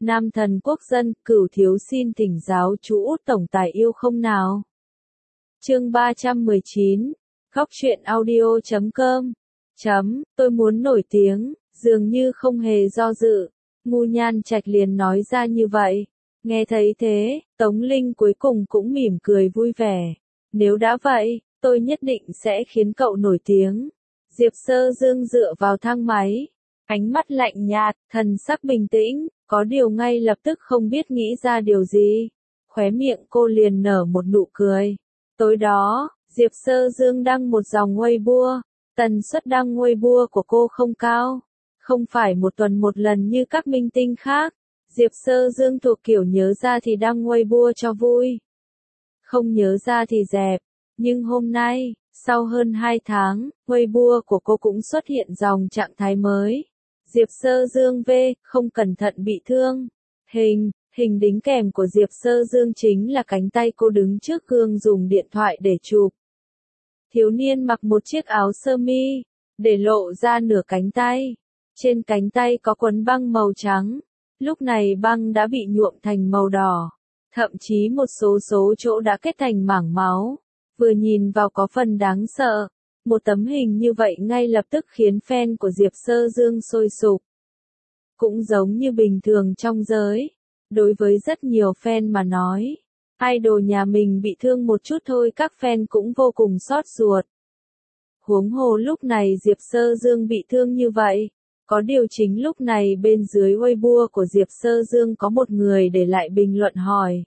Nam thần quốc dân, Cửu thiếu xin thỉnh giáo chú Út tổng tài yêu không nào. Chương 319, Góc truyện audio.com. Tôi muốn nổi tiếng, dường như không hề do dự. Ngu Nhan Trạch liền nói ra như vậy. Nghe thấy thế, Tống Linh cuối cùng cũng mỉm cười vui vẻ. Nếu đã vậy, tôi nhất định sẽ khiến cậu nổi tiếng. Diệp Sơ Dương dựa vào thang máy. Ánh mắt lạnh nhạt, thần sắc bình tĩnh, có điều ngay lập tức không biết nghĩ ra điều gì. Khóe miệng cô liền nở một nụ cười. Tối đó, Diệp Sơ Dương đăng một dòng Weibo. Tần suất đăng Weibo của cô không cao. Không phải một tuần một lần như các minh tinh khác. Diệp Sơ Dương thuộc kiểu nhớ ra thì đăng Weibo cho vui. Không nhớ ra thì dẹp. Nhưng hôm nay, sau hơn 2 tháng, Weibo của cô cũng xuất hiện dòng trạng thái mới. Diệp Sơ Dương không cẩn thận bị thương. Hình đính kèm của Diệp Sơ Dương chính là cánh tay cô đứng trước gương dùng điện thoại để chụp. Thiếu niên mặc một chiếc áo sơ mi, để lộ ra nửa cánh tay. Trên cánh tay có quấn băng màu trắng. Lúc này băng đã bị nhuộm thành màu đỏ. Thậm chí một số chỗ đã kết thành mảng máu. Vừa nhìn vào có phần đáng sợ. Một tấm hình như vậy ngay lập tức khiến fan của Diệp Sơ Dương sôi sục. Cũng giống như bình thường trong giới. Đối với rất nhiều fan mà nói, idol nhà mình bị thương một chút thôi các fan cũng vô cùng xót ruột. Huống hồ lúc này Diệp Sơ Dương bị thương như vậy. Có điều chính lúc này bên dưới Weibo của Diệp Sơ Dương có một người để lại bình luận hỏi.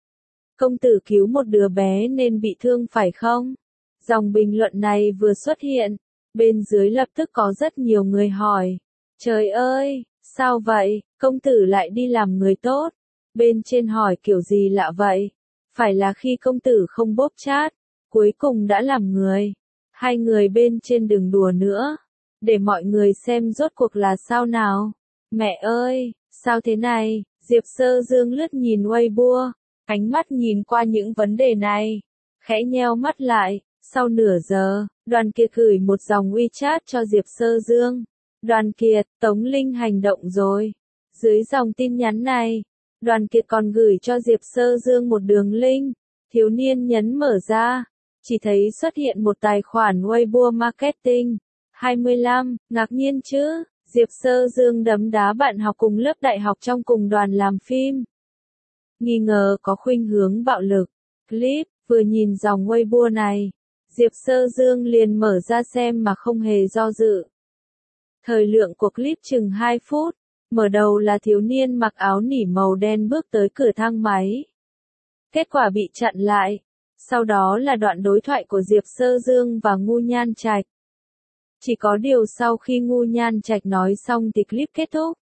Công tử cứu một đứa bé nên bị thương phải không? Dòng bình luận này vừa xuất hiện, bên dưới lập tức có rất nhiều người hỏi. Trời ơi, sao vậy, công tử lại đi làm người tốt? Bên trên hỏi kiểu gì lạ vậy? Phải là khi công tử không bóp chat, cuối cùng đã làm người. Hai người bên trên đừng đùa nữa. Để mọi người xem rốt cuộc là sao nào. Mẹ ơi, sao thế này? Diệp Sơ Dương lướt nhìn Weibo, ánh mắt nhìn qua những vấn đề này. Khẽ nheo mắt lại, sau nửa giờ, Đoàn Kiệt gửi một dòng WeChat cho Diệp Sơ Dương. Đoàn Kiệt, Tống Linh hành động rồi. Dưới dòng tin nhắn này, Đoàn Kiệt còn gửi cho Diệp Sơ Dương một đường link. Thiếu niên nhấn mở ra, chỉ thấy xuất hiện một tài khoản Weibo Marketing. 25, ngạc nhiên chứ, Diệp Sơ Dương đấm đá bạn học cùng lớp đại học trong cùng đoàn làm phim. Nghi ngờ có khuynh hướng bạo lực. Clip, vừa nhìn dòng Weibo này, Diệp Sơ Dương liền mở ra xem mà không hề do dự. Thời lượng của clip chừng 2 phút, mở đầu là thiếu niên mặc áo nỉ màu đen bước tới cửa thang máy. Kết quả bị chặn lại. Sau đó là đoạn đối thoại của Diệp Sơ Dương và Ngu Nhan Trạch. Chỉ có điều sau khi Ngu Nhan Trạch nói xong thì clip kết thúc.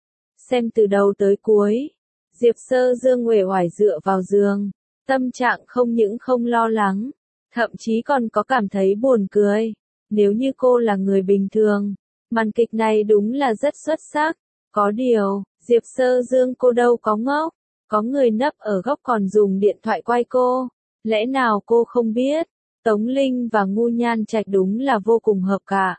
Xem từ đầu tới cuối, Diệp Sơ Dương uể oải dựa vào giường, tâm trạng không những không lo lắng, thậm chí còn có cảm thấy buồn cười. Nếu như cô là người bình thường, màn kịch này đúng là rất xuất sắc. Có điều, Diệp Sơ Dương cô đâu có ngốc, có người nấp ở góc còn dùng điện thoại quay cô. Lẽ nào cô không biết? Tống Linh và Ngu Nhan Trạch đúng là vô cùng hợp cả.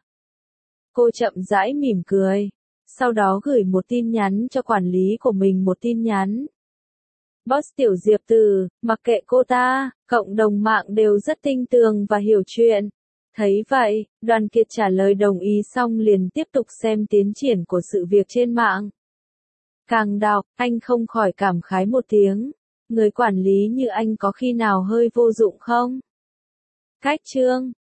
Cô chậm rãi mỉm cười, sau đó gửi một tin nhắn cho quản lý của mình một tin nhắn. Boss tiểu Diệp Từ, mặc kệ cô ta, cộng đồng mạng đều rất tinh tường và hiểu chuyện. Thấy vậy, Đoàn Kiệt trả lời đồng ý xong liền tiếp tục xem tiến triển của sự việc trên mạng. Càng đọc, anh không khỏi cảm khái một tiếng. Người quản lý như anh có khi nào hơi vô dụng không? Cách chương